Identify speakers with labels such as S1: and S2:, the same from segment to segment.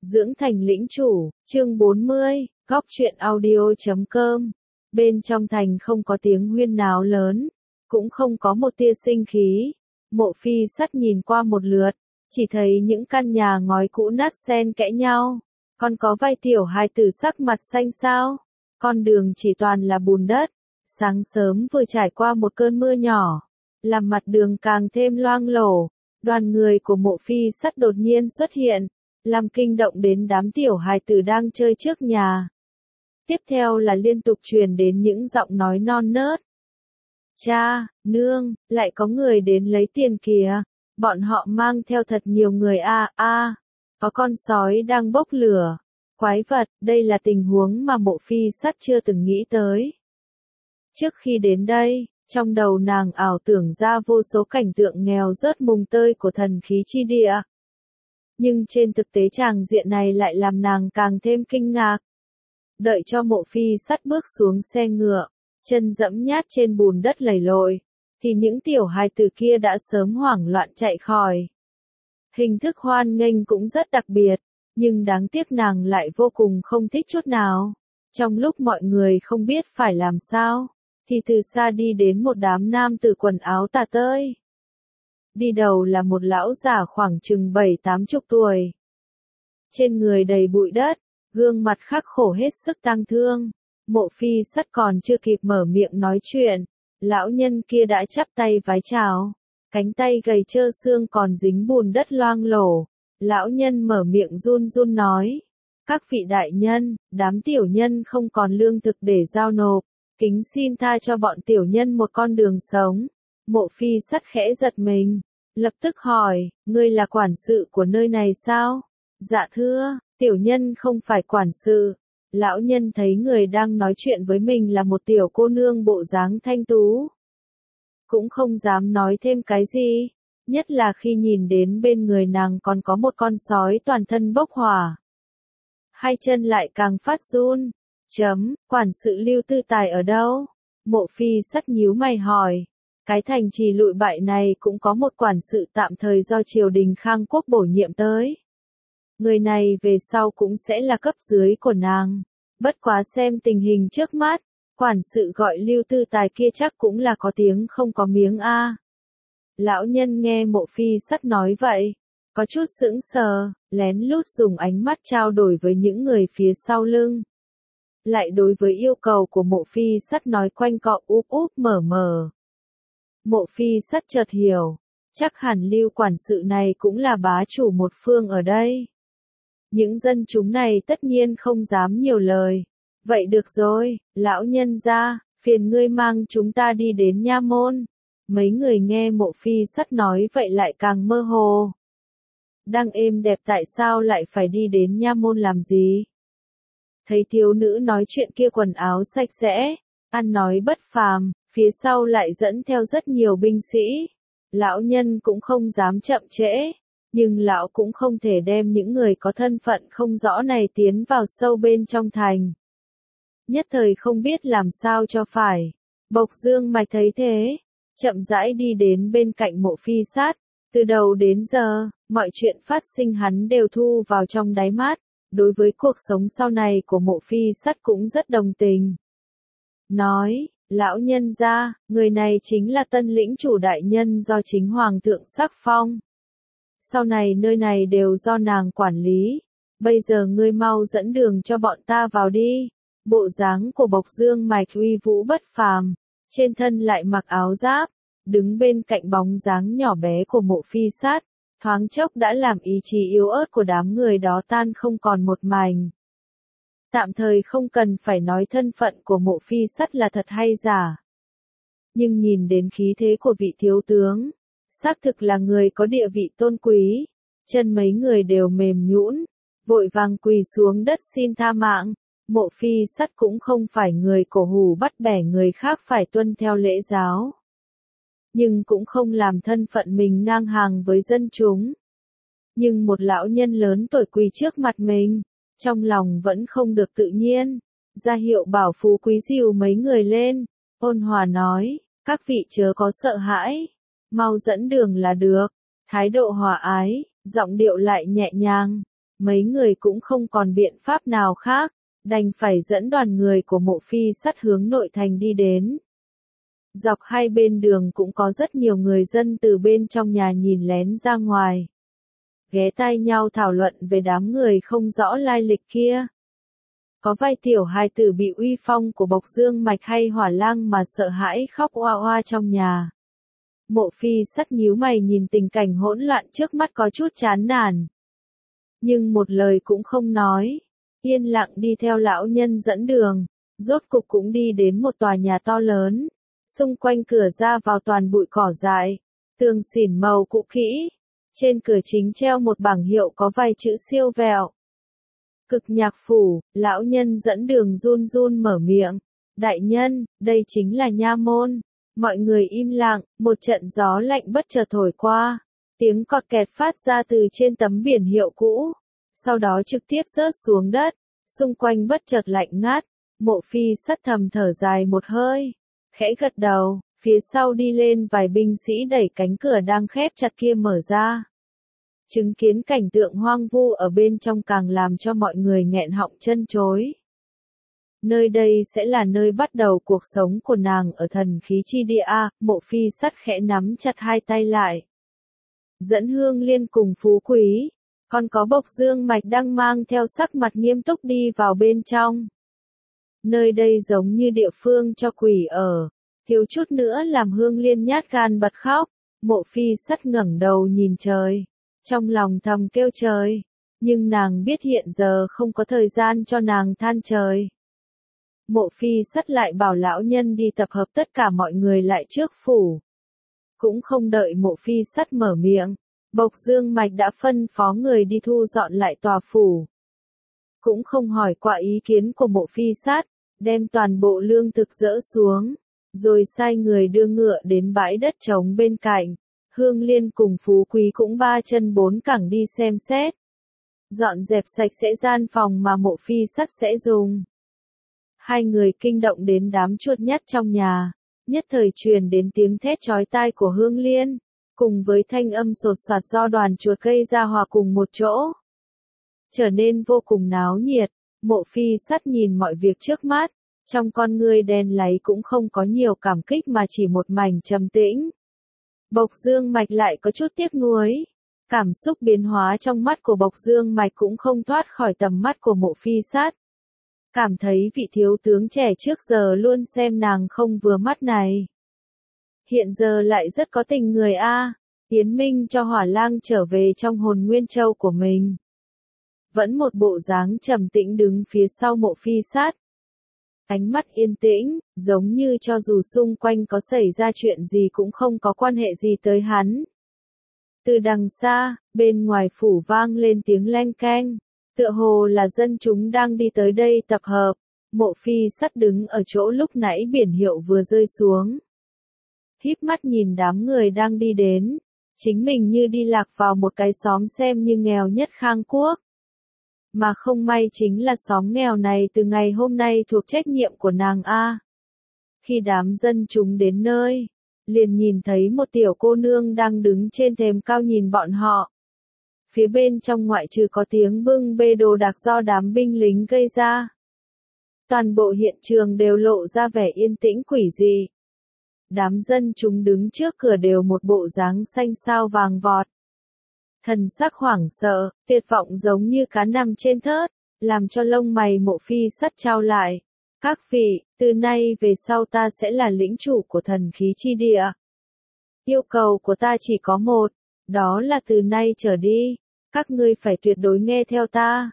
S1: Dưỡng thành lĩnh chủ, chương 40, góc truyện audio.com. Bên trong thành không có tiếng huyên náo lớn, cũng không có một tia sinh khí. Mộ Phi Sắt nhìn qua một lượt, chỉ thấy những căn nhà ngói cũ nát xen kẽ nhau. Còn có vài tiểu hài tử sắc mặt xanh xao. Con đường chỉ toàn là bùn đất. Sáng sớm vừa trải qua một cơn mưa nhỏ, làm mặt đường càng thêm loang lổ. Đoàn người của Mộ Phi Sắt đột nhiên xuất hiện, làm kinh động đến đám tiểu hài tử đang chơi trước nhà. Tiếp theo là liên tục truyền đến những giọng nói non nớt. Cha, nương, lại có người đến lấy tiền kìa. Bọn họ mang theo thật nhiều người có con sói đang bốc lửa. Quái vật, đây là tình huống mà Mộ Phi Sắt chưa từng nghĩ tới. Trước khi đến đây, trong đầu nàng ảo tưởng ra vô số cảnh tượng nghèo rớt mùng tơi của thần khí chi địa. Nhưng trên thực tế tràng diện này lại làm nàng càng thêm kinh ngạc. Đợi cho Mộ Phi Sắt bước xuống xe ngựa, chân dẫm nhát trên bùn đất lầy lội, thì những tiểu hài tử kia đã sớm hoảng loạn chạy khỏi. Hình thức hoan nghênh cũng rất đặc biệt, nhưng đáng tiếc nàng lại vô cùng không thích chút nào. Trong lúc mọi người không biết phải làm sao, thì từ xa đi đến một đám nam tử quần áo tả tơi. Đi đầu là một lão già khoảng chừng 7-80 tuổi. Trên người đầy bụi đất, gương mặt khắc khổ hết sức tang thương. Mộ Phi Sắt còn chưa kịp mở miệng nói chuyện, lão nhân kia đã chắp tay vái chào. Cánh tay gầy trơ xương còn dính bùn đất loang lổ. Lão nhân mở miệng run run nói. Các vị đại nhân, đám tiểu nhân không còn lương thực để giao nộp. Kính xin tha cho bọn tiểu nhân một con đường sống. Mộ Phi Sắt khẽ giật mình, lập tức hỏi, ngươi là quản sự của nơi này sao? Dạ thưa, tiểu nhân không phải quản sự. Lão nhân thấy người đang nói chuyện với mình là một tiểu cô nương bộ dáng thanh tú, cũng không dám nói thêm cái gì, nhất là khi nhìn đến bên người nàng còn có một con sói toàn thân bốc hỏa. Hai chân lại càng phát run. Quản sự Lưu Tư Tài ở đâu? Mộ Phi Sắt nhíu mày hỏi. Cái thành trì lụi bại này cũng có một quản sự tạm thời do triều đình Khang Quốc bổ nhiệm tới. Người này về sau cũng sẽ là cấp dưới của nàng. Bất quá xem tình hình trước mắt, quản sự gọi Lưu Tư Tài kia chắc cũng là có tiếng không có miếng a. Lão nhân nghe Mộ Phi Sắt nói vậy, có chút sững sờ, lén lút dùng ánh mắt trao đổi với những người phía sau lưng. Lại đối với yêu cầu của Mộ Phi Sắt nói quanh cọ úp úp mở mờ. Mộ Phi Sắt chợt hiểu, chắc hẳn Lưu quản sự này cũng là bá chủ một phương ở đây. Những dân chúng này tất nhiên không dám nhiều lời. Vậy được rồi, lão nhân gia, phiền ngươi mang chúng ta đi đến nha môn. Mấy người nghe Mộ Phi Sắt nói vậy lại càng mơ hồ. Đang êm đẹp tại sao lại phải đi đến nha môn làm gì? Thấy thiếu nữ nói chuyện kia quần áo sạch sẽ, ăn nói bất phàm, phía sau lại dẫn theo rất nhiều binh sĩ. Lão nhân cũng không dám chậm trễ, nhưng lão cũng không thể đem những người có thân phận không rõ này tiến vào sâu bên trong thành. Nhất thời không biết làm sao cho phải. Bộc Dương Mạch thấy thế, chậm rãi đi đến bên cạnh Mộ Phi Sắt. Từ đầu đến giờ, mọi chuyện phát sinh hắn đều thu vào trong đáy mắt. Đối với cuộc sống sau này của Mộ Phi Sắt cũng rất đồng tình. Nói, lão nhân gia, người này chính là tân lĩnh chủ đại nhân do chính hoàng thượng sắc phong. Sau này nơi này đều do nàng quản lý. Bây giờ ngươi mau dẫn đường cho bọn ta vào đi. Bộ dáng của Bộc Dương Mạch uy vũ bất phàm, trên thân lại mặc áo giáp, đứng bên cạnh bóng dáng nhỏ bé của Mộ Phi Sắt, thoáng chốc đã làm ý chí yếu ớt của đám người đó tan không còn một mảnh. Tạm thời không cần phải nói thân phận của Mộ Phi Sắt là thật hay giả. Nhưng nhìn đến khí thế của vị thiếu tướng, xác thực là người có địa vị tôn quý, chân mấy người đều mềm nhũn, vội vàng quỳ xuống đất xin tha mạng. Mộ Phi Sắt cũng không phải người cổ hủ bắt bẻ người khác phải tuân theo lễ giáo, nhưng cũng không làm thân phận mình ngang hàng với dân chúng. Nhưng một lão nhân lớn tuổi quỳ trước mặt mình, trong lòng vẫn không được tự nhiên, ra hiệu bảo Phú Quý dìu mấy người lên, ôn hòa nói, các vị chớ có sợ hãi, mau dẫn đường là được, thái độ hòa ái, giọng điệu lại nhẹ nhàng. mấy người cũng không còn biện pháp nào khác, đành phải dẫn đoàn người của Mộ Phi Sắt hướng nội thành đi đến. Dọc hai bên đường cũng có rất nhiều người dân từ bên trong nhà nhìn lén ra ngoài, ghé tai nhau thảo luận về đám người không rõ lai lịch kia. Có vài tiểu hài tử bị uy phong của Bộc Dương Mạch hay Hỏa Lang mà sợ hãi khóc oa oa trong nhà. Mộ Phi Sắt nhíu mày nhìn tình cảnh hỗn loạn trước mắt có chút chán nản, nhưng một lời cũng không nói, yên lặng đi theo lão nhân dẫn đường, rốt cục cũng đi đến một tòa nhà to lớn, xung quanh cửa ra vào toàn bụi cỏ dại, tường xỉn màu cũ kỹ, trên cửa chính treo một bảng hiệu có vài chữ siêu vẹo. Cực Nhạc Phủ. Lão nhân dẫn đường run run mở miệng, đại nhân, đây chính là nha môn. Mọi người im lặng, một trận gió lạnh bất chợt thổi qua, tiếng cọt kẹt phát ra từ trên tấm biển hiệu cũ, sau đó trực tiếp rớt xuống đất, xung quanh bất chợt lạnh ngắt. Mộ Phi Sắt thầm thở dài một hơi, khẽ gật đầu, phía sau đi lên vài binh sĩ đẩy cánh cửa đang khép chặt kia mở ra. Chứng kiến cảnh tượng hoang vu ở bên trong càng làm cho mọi người nghẹn họng chân chối. Nơi đây sẽ là nơi bắt đầu cuộc sống của nàng ở thần khí chi địa A. Mộ Phi Sắt khẽ nắm chặt hai tay lại, dẫn Hương Liên cùng Phú Quý, còn có Bộc Dương Mạch đang mang theo sắc mặt nghiêm túc đi vào bên trong. Nơi đây giống như địa phương cho quỷ ở, thiếu chút nữa làm Hương Liên nhát gan bật khóc. Mộ Phi Sắt ngẩng đầu nhìn trời, trong lòng thầm kêu trời, nhưng nàng biết hiện giờ không có thời gian cho nàng than trời. Mộ Phi Sắt lại bảo lão nhân đi tập hợp tất cả mọi người lại trước phủ. Cũng không đợi Mộ Phi Sắt mở miệng, Bộc Dương Mạch đã phân phó người đi thu dọn lại tòa phủ. Cũng không hỏi qua ý kiến của Mộ Phi Sắt, đem toàn bộ lương thực dỡ xuống, rồi sai người đưa ngựa đến bãi đất trống bên cạnh. Hương Liên cùng Phú Quý cũng ba chân bốn cẳng đi xem xét, dọn dẹp sạch sẽ gian phòng mà Mộ Phi Sắt sẽ dùng. Hai người kinh động đến đám chuột nhắt trong nhà, nhất thời truyền đến tiếng thét chói tai của Hương Liên, cùng với thanh âm sột soạt do đoàn chuột gây ra hòa cùng một chỗ, trở nên vô cùng náo nhiệt. Mộ Phi Sắt nhìn mọi việc trước mắt, trong con ngươi đen láy cũng không có nhiều cảm kích mà chỉ một mảnh trầm tĩnh. Bộc Dương Mạch lại có chút tiếc nuối, cảm xúc biến hóa trong mắt của Bộc Dương Mạch cũng không thoát khỏi tầm mắt của Mộ Phi Sắt. Cảm thấy vị thiếu tướng trẻ trước giờ luôn xem nàng không vừa mắt này, hiện giờ lại rất có tình người a. Tiến minh cho Hỏa Lang trở về trong Hồn Nguyên Châu của mình, vẫn một bộ dáng trầm tĩnh đứng phía sau Mộ Phi Sắt. Ánh mắt yên tĩnh, giống như cho dù xung quanh có xảy ra chuyện gì cũng không có quan hệ gì tới hắn. Từ đằng xa, bên ngoài phủ vang lên tiếng leng keng, tựa hồ là dân chúng đang đi tới đây tập hợp. Mộ Phi Sắt đứng ở chỗ lúc nãy biển hiệu vừa rơi xuống, híp mắt nhìn đám người đang đi đến, chính mình như đi lạc vào một cái xóm xem như nghèo nhất Khang Quốc. Mà không may chính là xóm nghèo này từ ngày hôm nay thuộc trách nhiệm của nàng a. Khi đám dân chúng đến nơi, liền nhìn thấy một tiểu cô nương đang đứng trên thềm cao nhìn bọn họ. Phía bên trong ngoại trừ có tiếng bưng bê đồ đạc do đám binh lính gây ra, toàn bộ hiện trường đều lộ ra vẻ yên tĩnh quỷ dị. Đám dân chúng đứng trước cửa đều một bộ dáng xanh xao vàng vọt, thần sắc hoảng sợ, tuyệt vọng giống như cá nằm trên thớt, làm cho lông mày Mộ Phi Sắt chau lại. Các vị, từ nay về sau ta sẽ là lĩnh chủ của thần khí chi địa. Yêu cầu của ta chỉ có một, đó là từ nay trở đi, các ngươi phải tuyệt đối nghe theo ta.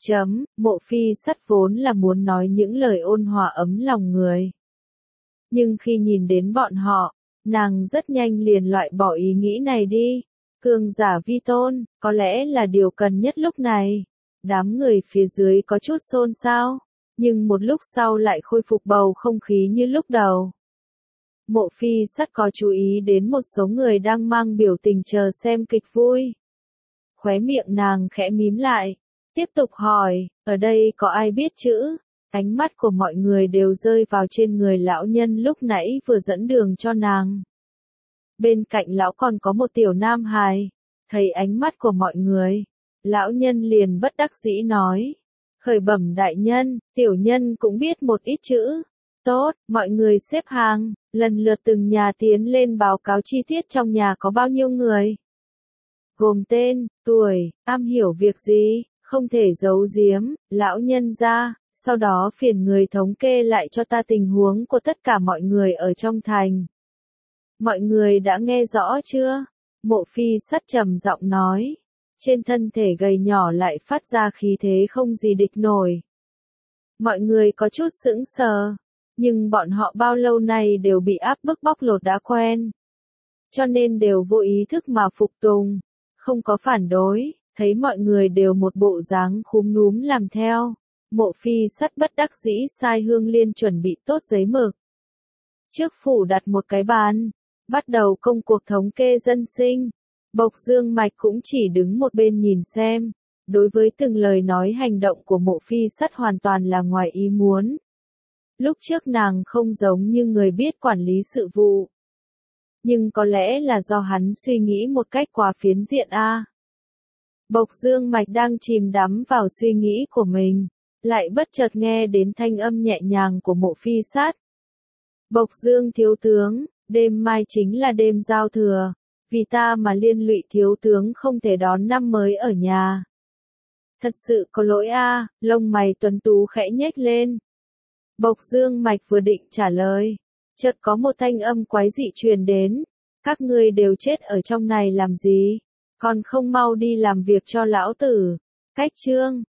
S1: Mộ Phi Sắt vốn là muốn nói những lời ôn hòa ấm lòng người, nhưng khi nhìn đến bọn họ, nàng rất nhanh liền loại bỏ ý nghĩ này đi. Cường giả vi tôn, có lẽ là điều cần nhất lúc này. Đám người phía dưới có chút xôn xao, nhưng một lúc sau lại khôi phục bầu không khí như lúc đầu. Mộ Phi Sắt có chú ý đến một số người đang mang biểu tình chờ xem kịch vui. Khóe miệng nàng khẽ mím lại, tiếp tục hỏi, ở đây có ai biết chữ? Ánh mắt của mọi người đều rơi vào trên người lão nhân lúc nãy vừa dẫn đường cho nàng. Bên cạnh lão còn có một tiểu nam hài, thấy ánh mắt của mọi người, Lão nhân liền bất đắc dĩ nói. Khởi bẩm đại nhân, tiểu nhân cũng biết một ít chữ. Tốt, mọi người xếp hàng, lần lượt từng nhà tiến lên báo cáo chi tiết trong nhà có bao nhiêu người. Gồm tên, tuổi, am hiểu việc gì, không thể giấu giếm, lão nhân ra, sau đó phiền người thống kê lại cho ta tình huống của tất cả mọi người ở trong thành. Mọi người đã nghe rõ chưa? Mộ Phi Sắt trầm giọng nói. Trên thân thể gầy nhỏ lại phát ra khí thế không gì địch nổi. Mọi người có chút sững sờ, nhưng bọn họ bao lâu nay đều bị áp bức bóc lột đã quen. Cho nên đều vô ý thức mà phục tùng, không có phản đối, thấy mọi người đều một bộ dáng khúm núm làm theo. Mộ Phi Sắt bất đắc dĩ sai Hương Liên chuẩn bị tốt giấy mực. Trước phủ đặt một cái bàn, bắt đầu công cuộc thống kê dân sinh. Bộc Dương Mạch cũng chỉ đứng một bên nhìn xem, đối với từng lời nói hành động của Mộ Phi Sắt hoàn toàn là ngoài ý muốn. Lúc trước nàng không giống như người biết quản lý sự vụ. Nhưng có lẽ là do hắn suy nghĩ một cách quá phiến diện a. Bộc Dương Mạch đang chìm đắm vào suy nghĩ của mình, lại bất chợt nghe đến thanh âm nhẹ nhàng của Mộ Phi Sắt. Bộc Dương thiếu tướng, đêm mai chính là đêm giao thừa, vì ta mà liên lụy thiếu tướng không thể đón năm mới ở nhà. Thật sự có lỗi a, lông mày tuấn tú khẽ nhếch lên. Bộc Dương Mạch vừa định trả lời, chợt có một thanh âm quái dị truyền đến, các ngươi đều chết ở trong này làm gì, còn không mau đi làm việc cho lão tử. Cách chương